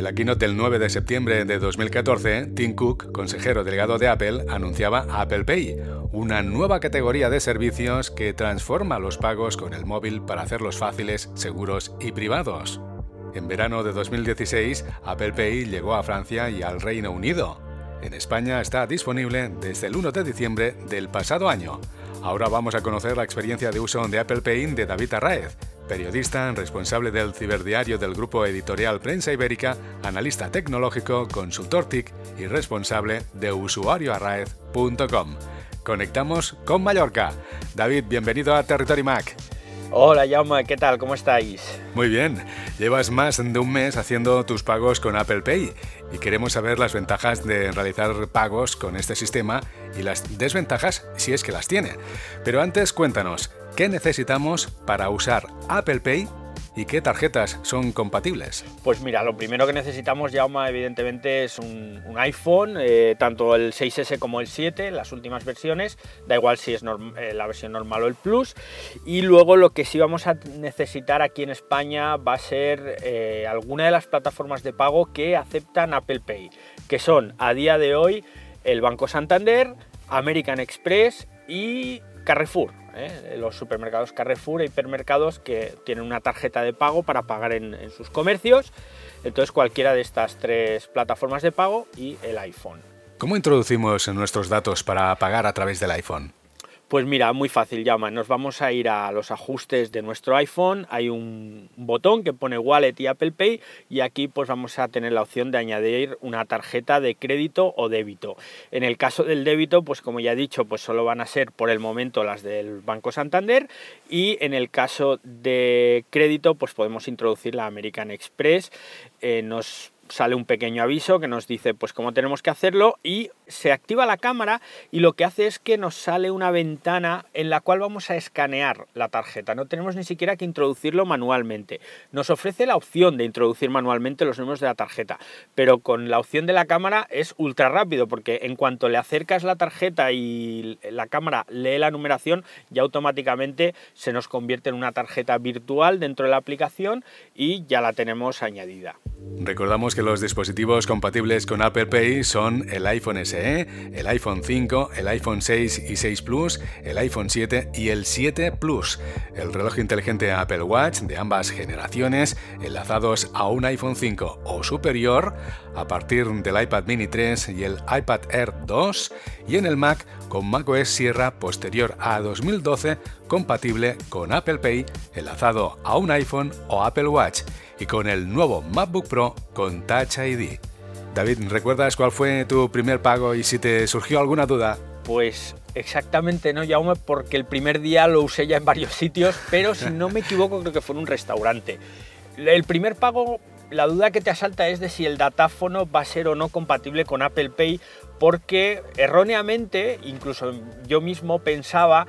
En la keynote del 9 de septiembre de 2014, Tim Cook, consejero delegado de Apple, anunciaba Apple Pay, una nueva categoría de servicios que transforma los pagos con el móvil para hacerlos fáciles, seguros y privados. En verano de 2016, Apple Pay llegó a Francia y al Reino Unido. En España está disponible desde el 1 de diciembre del pasado año. Ahora vamos a conocer la experiencia de uso de Apple Pay de David Arráez, periodista, responsable del ciberdiario del grupo editorial Prensa Ibérica, analista tecnológico, consultor TIC y responsable de usuarioarraez.com. Conectamos con Mallorca. David, bienvenido a Territory Mac. Hola Jaume, ¿qué tal? ¿Cómo estáis? Muy bien, llevas más de un mes haciendo tus pagos con Apple Pay y queremos saber las ventajas de realizar pagos con este sistema y las desventajas si es que las tiene. Pero antes cuéntanos, ¿qué necesitamos para usar Apple Pay y qué tarjetas son compatibles? Pues mira, lo primero que necesitamos, Jaume, evidentemente es un iPhone, tanto el 6S como el 7, las últimas versiones, da igual si es la versión normal o el Plus, y luego lo que sí vamos a necesitar aquí en España va a ser alguna de las plataformas de pago que aceptan Apple Pay, que son a día de hoy el Banco Santander, American Express y Carrefour. Los supermercados Carrefour e hipermercados que tienen una tarjeta de pago para pagar en sus comercios. Entonces cualquiera de estas tres plataformas de pago y el iPhone. ¿Cómo introducimos nuestros datos para pagar a través del iPhone? Pues mira, muy fácil, Jaume. Nos vamos a ir a los ajustes de nuestro iPhone. Hay un botón que pone Wallet y Apple Pay y aquí pues vamos a tener la opción de añadir una tarjeta de crédito o débito. En el caso del débito, pues como ya he dicho, pues solo van a ser por el momento las del Banco Santander y en el caso de crédito pues podemos introducir la American Express. Nos sale un pequeño aviso que nos dice pues cómo tenemos que hacerlo y se activa la cámara y lo que hace es que nos sale una ventana en la cual vamos a escanear la tarjeta. No tenemos ni siquiera que introducirlo manualmente. Nos ofrece la opción de introducir manualmente los números de la tarjeta, pero con la opción de la cámara es ultra rápido porque en cuanto le acercas la tarjeta y la cámara lee la numeración, ya automáticamente se nos convierte en una tarjeta virtual dentro de la aplicación y ya la tenemos añadida. Recordamos que los dispositivos compatibles con Apple Pay son el iPhone SE, el iPhone 5, el iPhone 6 y 6 Plus, el iPhone 7 y el 7 Plus, el reloj inteligente Apple Watch de ambas generaciones, enlazados a un iPhone 5 o superior, a partir del iPad Mini 3 y el iPad Air 2, y en el Mac con macOS Sierra posterior a 2012, compatible con Apple Pay, enlazado a un iPhone o Apple Watch, y con el nuevo MacBook Pro con Touch ID. David, ¿recuerdas cuál fue tu primer pago y si te surgió alguna duda? Pues exactamente no, Jaume, porque el primer día lo usé ya en varios sitios, pero si no me equivoco creo que fue en un restaurante. El primer pago, la duda que te asalta es de si el datáfono va a ser o no compatible con Apple Pay, porque erróneamente, incluso yo mismo pensaba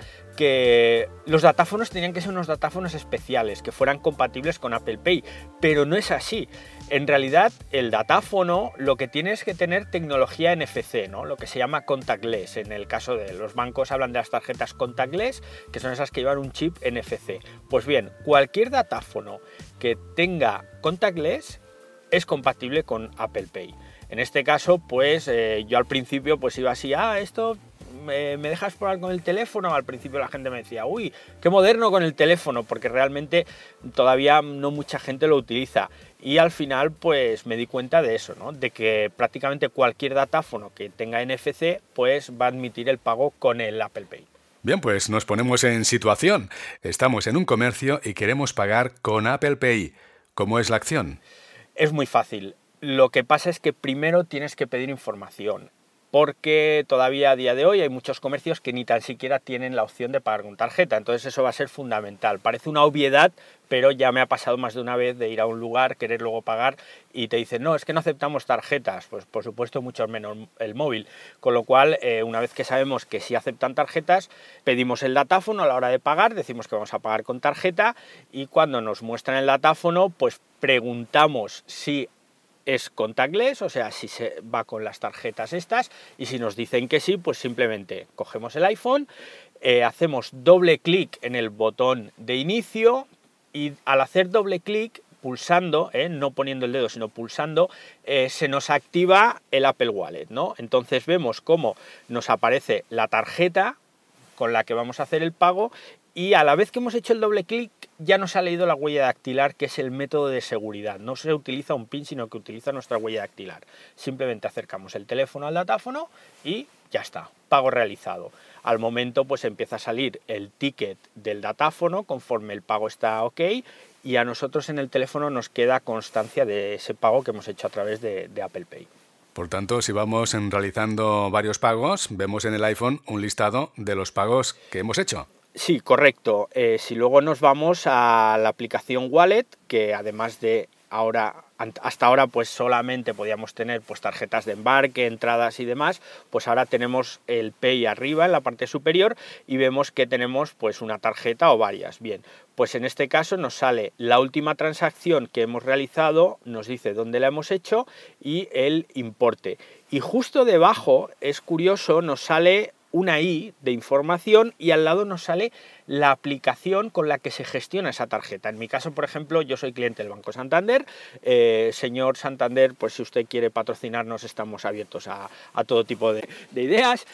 que los datáfonos tenían que ser unos datáfonos especiales, que fueran compatibles con Apple Pay, pero no es así. En realidad, el datáfono lo que tiene es que tener tecnología NFC, ¿no? Lo que se llama contactless. En el caso de los bancos hablan de las tarjetas contactless, que son esas que llevan un chip NFC. Pues bien, cualquier datáfono que tenga contactless es compatible con Apple Pay. En este caso, pues yo al principio pues iba así, esto me dejas probar con el teléfono. Al principio la gente me decía, uy, qué moderno con el teléfono, porque realmente todavía no mucha gente lo utiliza. Y al final pues me di cuenta de eso, ¿no? De que prácticamente cualquier datáfono que tenga NFC pues va a admitir el pago con el Apple Pay. Bien, pues nos ponemos en situación. Estamos en un comercio y queremos pagar con Apple Pay. ¿Cómo es la acción? Es muy fácil. Lo que pasa es que primero tienes que pedir información, porque todavía a día de hoy hay muchos comercios que ni tan siquiera tienen la opción de pagar con tarjeta, entonces eso va a ser fundamental. Parece una obviedad, pero ya me ha pasado más de una vez de ir a un lugar, querer luego pagar y te dicen, no, es que no aceptamos tarjetas, pues por supuesto mucho menos el móvil, con lo cual una vez que sabemos que sí aceptan tarjetas, pedimos el datáfono a la hora de pagar, decimos que vamos a pagar con tarjeta y cuando nos muestran el datáfono, pues preguntamos si es contactless, o sea, si se va con las tarjetas estas, y si nos dicen que sí, pues simplemente cogemos el iPhone, hacemos doble clic en el botón de inicio y al hacer doble clic pulsando, no poniendo el dedo, sino pulsando, se nos activa el Apple Wallet, ¿no? Entonces vemos cómo nos aparece la tarjeta con la que vamos a hacer el pago y a la vez que hemos hecho el doble clic ya nos ha leído la huella dactilar, que es el método de seguridad. No se utiliza un PIN, sino que utiliza nuestra huella dactilar. Simplemente acercamos el teléfono al datáfono y ya está, pago realizado. Al momento pues empieza a salir el ticket del datáfono conforme el pago está ok y a nosotros en el teléfono nos queda constancia de ese pago que hemos hecho a través de Apple Pay. Por tanto, si vamos realizando varios pagos, vemos en el iPhone un listado de los pagos que hemos hecho. Sí, correcto. Si luego nos vamos a la aplicación Wallet, que además de hasta ahora pues solamente podíamos tener pues tarjetas de embarque, entradas y demás, pues ahora tenemos el Pay arriba en la parte superior y vemos que tenemos pues una tarjeta o varias. Bien, pues en este caso nos sale la última transacción que hemos realizado, nos dice dónde la hemos hecho y el importe. Y justo debajo, es curioso, nos sale una I de información y al lado nos sale la aplicación con la que se gestiona esa tarjeta. En mi caso, por ejemplo, yo soy cliente del Banco Santander. Señor Santander, pues si usted quiere patrocinarnos, estamos abiertos a todo tipo de ideas.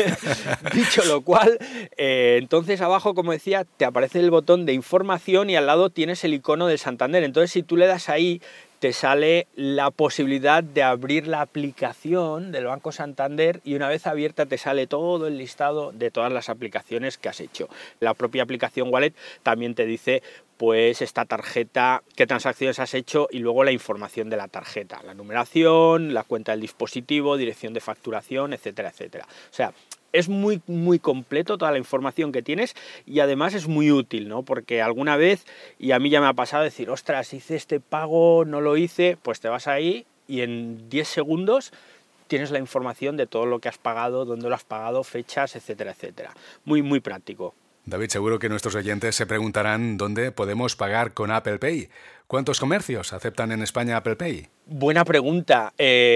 Dicho lo cual, entonces abajo, como decía, te aparece el botón de información y al lado tienes el icono del Santander. Entonces, si tú le das ahí, te sale la posibilidad de abrir la aplicación del Banco Santander y una vez abierta te sale todo el listado de todas las aplicaciones que has hecho. La propia aplicación Wallet también te dice pues esta tarjeta, qué transacciones has hecho y luego la información de la tarjeta, la numeración, la cuenta del dispositivo, dirección de facturación, etcétera, etcétera. O sea, es muy, muy completo toda la información que tienes y además es muy útil, ¿no? Porque alguna vez, y a mí ya me ha pasado decir, ostras, hice este pago, no lo hice, pues te vas ahí y en 10 segundos tienes la información de todo lo que has pagado, dónde lo has pagado, fechas, etcétera, etcétera. Muy, muy práctico. David, seguro que nuestros oyentes se preguntarán dónde podemos pagar con Apple Pay. ¿Cuántos comercios aceptan en España Apple Pay? Buena pregunta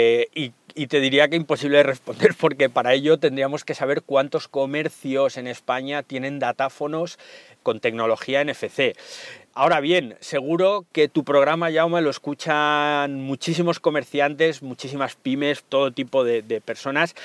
y te diría que imposible de responder porque para ello tendríamos que saber cuántos comercios en España tienen datáfonos con tecnología NFC. Ahora bien, seguro que tu programa, Jaume, lo escuchan muchísimos comerciantes, muchísimas pymes, todo tipo de personas.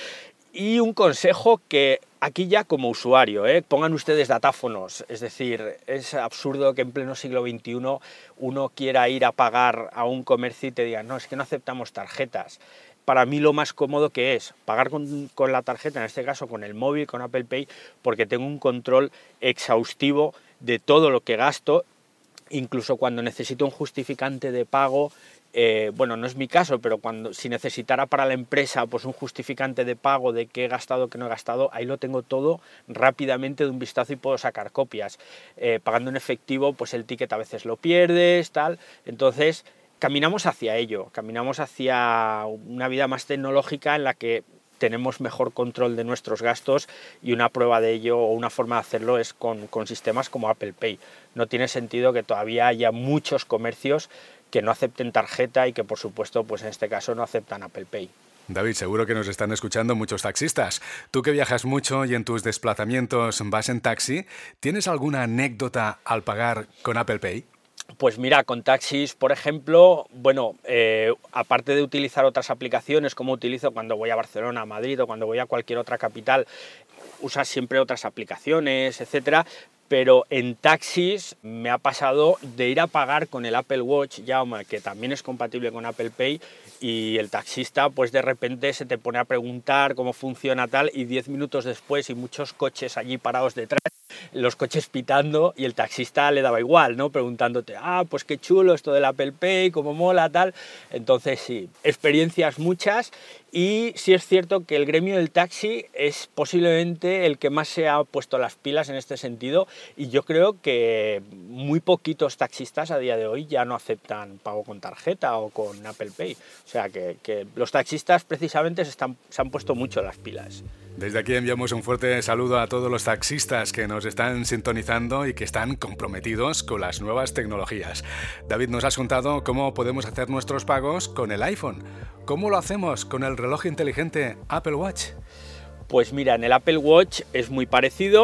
Y un consejo que aquí ya como usuario, pongan ustedes datáfonos, es decir, es absurdo que en pleno siglo XXI uno quiera ir a pagar a un comercio y te digan, no, es que no aceptamos tarjetas. Para mí lo más cómodo que es pagar con la tarjeta, en este caso con el móvil, con Apple Pay, porque tengo un control exhaustivo de todo lo que gasto, incluso cuando necesito un justificante de pago. Bueno, no es mi caso, pero si necesitara para la empresa pues un justificante de pago de qué he gastado, qué no he gastado, ahí lo tengo todo rápidamente de un vistazo y puedo sacar copias. Pagando en efectivo, pues el ticket a veces lo pierdes, tal. Entonces, caminamos hacia ello, caminamos hacia una vida más tecnológica en la que tenemos mejor control de nuestros gastos y una prueba de ello o una forma de hacerlo es con sistemas como Apple Pay. No tiene sentido que todavía haya muchos comercios que no acepten tarjeta y que por supuesto pues en este caso no aceptan Apple Pay. David, seguro que nos están escuchando muchos taxistas. Tú que viajas mucho y en tus desplazamientos vas en taxi, ¿tienes alguna anécdota al pagar con Apple Pay? Pues mira, con taxis, por ejemplo, bueno, aparte de utilizar otras aplicaciones como utilizo cuando voy a Barcelona, a Madrid o cuando voy a cualquier otra capital, usas siempre otras aplicaciones, etcétera. Pero en taxis me ha pasado de ir a pagar con el Apple Watch, Jaume, que también es compatible con Apple Pay, y el taxista pues de repente se te pone a preguntar cómo funciona tal y 10 minutos después y muchos coches allí parados detrás, los coches pitando y el taxista le daba igual, ¿no? Preguntándote, pues qué chulo esto del Apple Pay, cómo mola, tal. Entonces sí, experiencias muchas y sí es cierto que el gremio del taxi es posiblemente el que más se ha puesto las pilas en este sentido y yo creo que muy poquitos taxistas a día de hoy ya no aceptan pago con tarjeta o con Apple Pay. O sea que los taxistas precisamente se han puesto mucho las pilas. Desde aquí enviamos un fuerte saludo a todos los taxistas que nos están sintonizando y que están comprometidos con las nuevas tecnologías. David, nos has contado cómo podemos hacer nuestros pagos con el iPhone. ¿Cómo lo hacemos con el reloj inteligente Apple Watch? Pues mira, en el Apple Watch es muy parecido.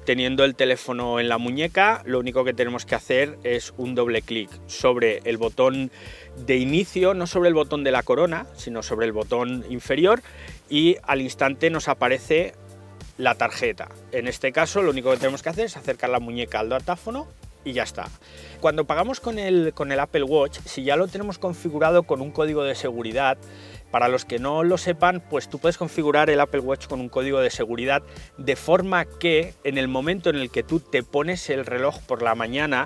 teniendo el teléfono en la muñeca, lo único que tenemos que hacer es un doble clic sobre el botón de inicio, no sobre el botón de la corona, sino sobre el botón inferior, y al instante nos aparece la tarjeta. En este caso, lo único que tenemos que hacer es acercar la muñeca al datáfono y ya está. Cuando pagamos con el Apple Watch, si ya lo tenemos configurado con un código de seguridad, para los que no lo sepan, pues tú puedes configurar el Apple Watch con un código de seguridad de forma que en el momento en el que tú te pones el reloj por la mañana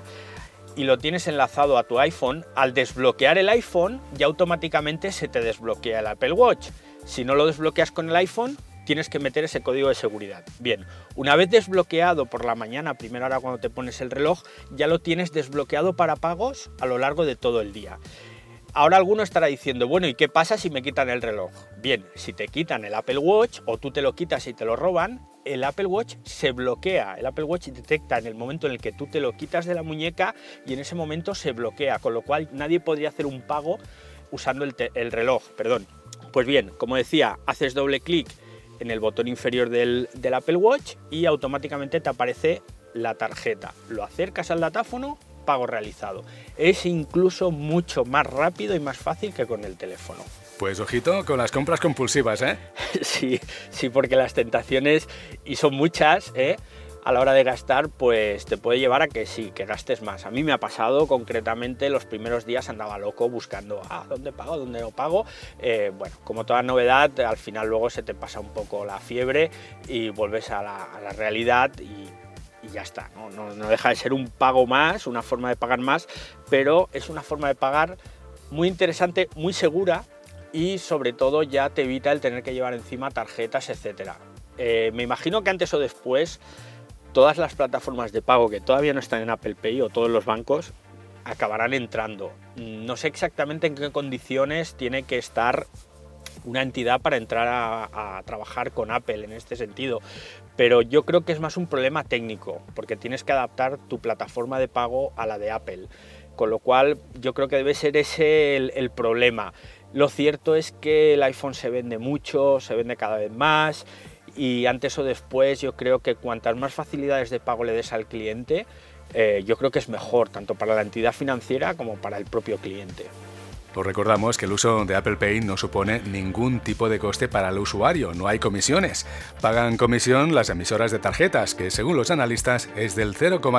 y lo tienes enlazado a tu iPhone, al desbloquear el iPhone ya automáticamente se te desbloquea el Apple Watch. Si no lo desbloqueas con el iPhone, tienes que meter ese código de seguridad. Bien, una vez desbloqueado por la mañana, a primera hora cuando te pones el reloj, ya lo tienes desbloqueado para pagos a lo largo de todo el día. Ahora alguno estará diciendo, bueno, ¿y qué pasa si me quitan el reloj? Bien, si te quitan el Apple Watch o tú te lo quitas y te lo roban, el Apple Watch se bloquea. El Apple Watch detecta en el momento en el que tú te lo quitas de la muñeca y en ese momento se bloquea, con lo cual nadie podría hacer un pago usando el reloj. Pues bien, como decía, haces doble clic en el botón inferior del Apple Watch y automáticamente te aparece la tarjeta. Lo acercas al datáfono, pago realizado. Es incluso mucho más rápido y más fácil que con el teléfono. Pues ojito con las compras compulsivas, ¿eh? Sí, porque las tentaciones, y son muchas, a la hora de gastar, pues te puede llevar a que sí, que gastes más. A mí me ha pasado, concretamente, los primeros días andaba loco buscando, ¿dónde pago? ¿Dónde no pago? Bueno, como toda novedad, al final luego se te pasa un poco la fiebre y vuelves a la realidad y ya está, no deja de ser un pago más, una forma de pagar más, pero es una forma de pagar muy interesante, muy segura y sobre todo ya te evita el tener que llevar encima tarjetas, etcétera. Me imagino que antes o después todas las plataformas de pago que todavía no están en Apple Pay o todos los bancos acabarán entrando. No sé exactamente en qué condiciones tiene que estar una entidad para entrar a trabajar con Apple en este sentido, pero yo creo que es más un problema técnico, porque tienes que adaptar tu plataforma de pago a la de Apple, con lo cual yo creo que debe ser ese el problema. Lo cierto es que el iPhone se vende mucho, se vende cada vez más, y antes o después yo creo que cuantas más facilidades de pago le des al cliente, yo creo que es mejor, tanto para la entidad financiera como para el propio cliente. Os recordamos que el uso de Apple Pay no supone ningún tipo de coste para el usuario, no hay comisiones. Pagan comisión las emisoras de tarjetas, que según los analistas es del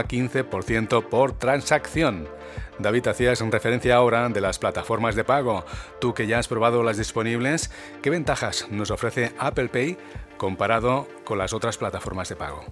0,15% por transacción. David, hacías referencia ahora de las plataformas de pago. Tú que ya has probado las disponibles, ¿qué ventajas nos ofrece Apple Pay comparado con las otras plataformas de pago?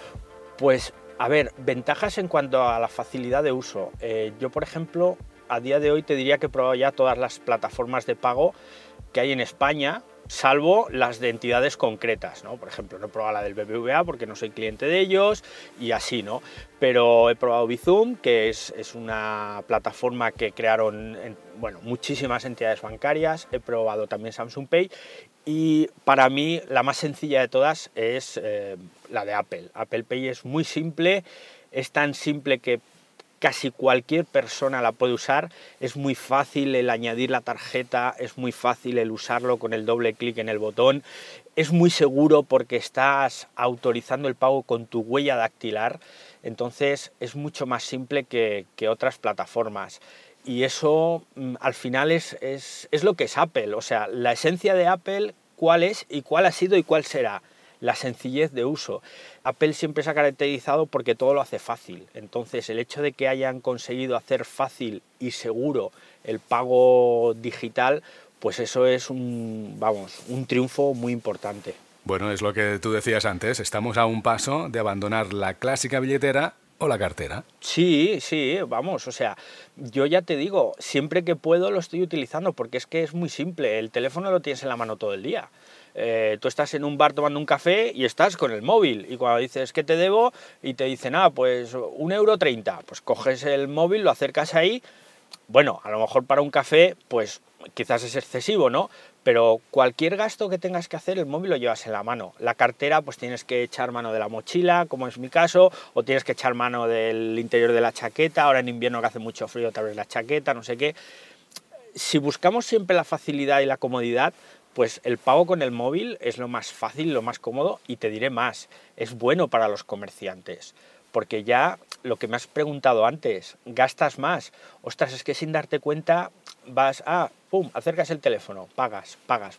Pues, a ver, ventajas en cuanto a la facilidad de uso. Yo, por ejemplo, a día de hoy te diría que he probado ya todas las plataformas de pago que hay en España, salvo las de entidades concretas, ¿no? Por ejemplo, no he probado la del BBVA porque no soy cliente de ellos y así, ¿no? Pero he probado Bizum, que es una plataforma que crearon muchísimas entidades bancarias. He probado también Samsung Pay y para mí la más sencilla de todas es la de Apple. Apple Pay es muy simple, es tan simple que casi cualquier persona la puede usar, es muy fácil el añadir la tarjeta, es muy fácil el usarlo con el doble clic en el botón, es muy seguro porque estás autorizando el pago con tu huella dactilar, entonces es mucho más simple que otras plataformas. Y eso al final es lo que es Apple, o sea, la esencia de Apple, ¿cuál es y cuál ha sido y cuál será? La sencillez de uso. Apple siempre se ha caracterizado porque todo lo hace fácil, entonces el hecho de que hayan conseguido hacer fácil y seguro el pago digital, pues eso es un triunfo muy importante. Bueno, es lo que tú decías antes, estamos a un paso de abandonar la clásica billetera o la cartera. Sí, o sea, yo ya te digo, siempre que puedo lo estoy utilizando porque es que es muy simple, el teléfono lo tienes en la mano todo el día. Tú estás en un bar tomando un café y estás con el móvil y cuando dices ¿qué te debo? Y te dicen, pues 1,30 €, pues coges el móvil, lo acercas ahí, bueno, a lo mejor para un café pues quizás es excesivo, ¿no? Pero cualquier gasto que tengas que hacer, el móvil lo llevas en la mano. La cartera, pues tienes que echar mano de la mochila, como es mi caso, o tienes que echar mano del interior de la chaqueta. Ahora en invierno que hace mucho frío te abres la chaqueta, no sé qué. Si buscamos siempre la facilidad y la comodidad, Pues el pago con el móvil es lo más fácil, lo más cómodo, y te diré más, es bueno para los comerciantes, porque ya lo que me has preguntado antes, gastas más. Ostras, es que sin darte cuenta vas, pum, acercas el teléfono, pagas.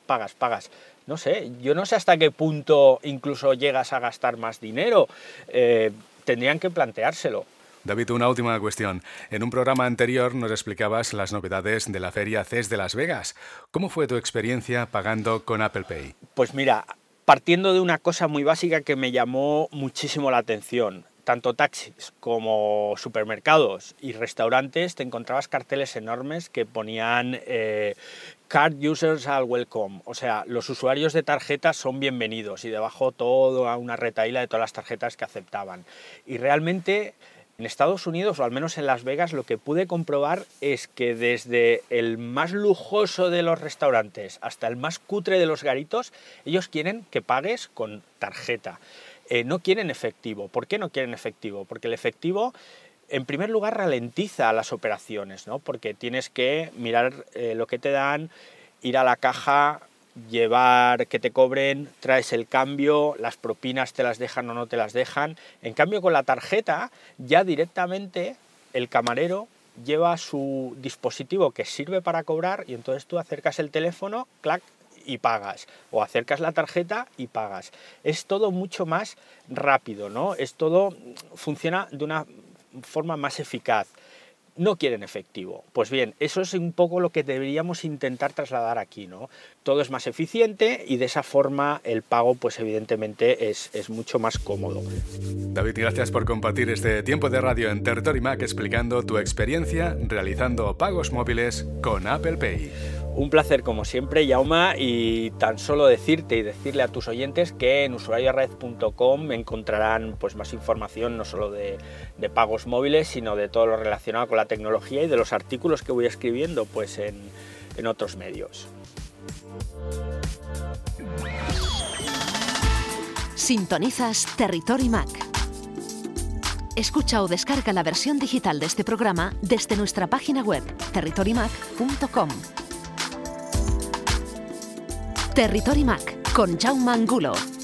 No sé, yo no sé hasta qué punto incluso llegas a gastar más dinero, tendrían que planteárselo. David, una última cuestión. En un programa anterior nos explicabas las novedades de la feria CES de Las Vegas. ¿Cómo fue tu experiencia pagando con Apple Pay? Pues mira, partiendo de una cosa muy básica que me llamó muchísimo la atención, tanto taxis como supermercados y restaurantes te encontrabas carteles enormes que ponían Card Users are Welcome, o sea, los usuarios de tarjetas son bienvenidos, y debajo toda una retahíla de todas las tarjetas que aceptaban. Y realmente en Estados Unidos, o al menos en Las Vegas, lo que pude comprobar es que desde el más lujoso de los restaurantes hasta el más cutre de los garitos, ellos quieren que pagues con tarjeta. No quieren efectivo. ¿Por qué no quieren efectivo? Porque el efectivo, en primer lugar, ralentiza las operaciones, ¿no? Porque tienes que mirar lo que te dan, ir a la caja, llevar que te cobren, traes el cambio, las propinas te las dejan o no te las dejan. En cambio, con la tarjeta, ya directamente el camarero lleva su dispositivo que sirve para cobrar, y entonces tú acercas el teléfono, clac, y pagas, o acercas la tarjeta y pagas. Es todo mucho más rápido, ¿no? Funciona de una forma más eficaz. No quieren efectivo. Pues bien, eso es un poco lo que deberíamos intentar trasladar aquí, ¿no? Todo es más eficiente y de esa forma el pago, pues evidentemente es mucho más cómodo. David, gracias por compartir este tiempo de radio en Territory Mac explicando tu experiencia realizando pagos móviles con Apple Pay. Un placer como siempre, Jaume, y tan solo decirte y decirle a tus oyentes que en usuariored.com encontrarán pues más información, no solo de pagos móviles, sino de todo lo relacionado con la tecnología y de los artículos que voy escribiendo pues en otros medios. Sintonizas Territory Mac. Escucha o descarga la versión digital de este programa desde nuestra página web territorymac.com. Territory Mac con Jaume Angulo.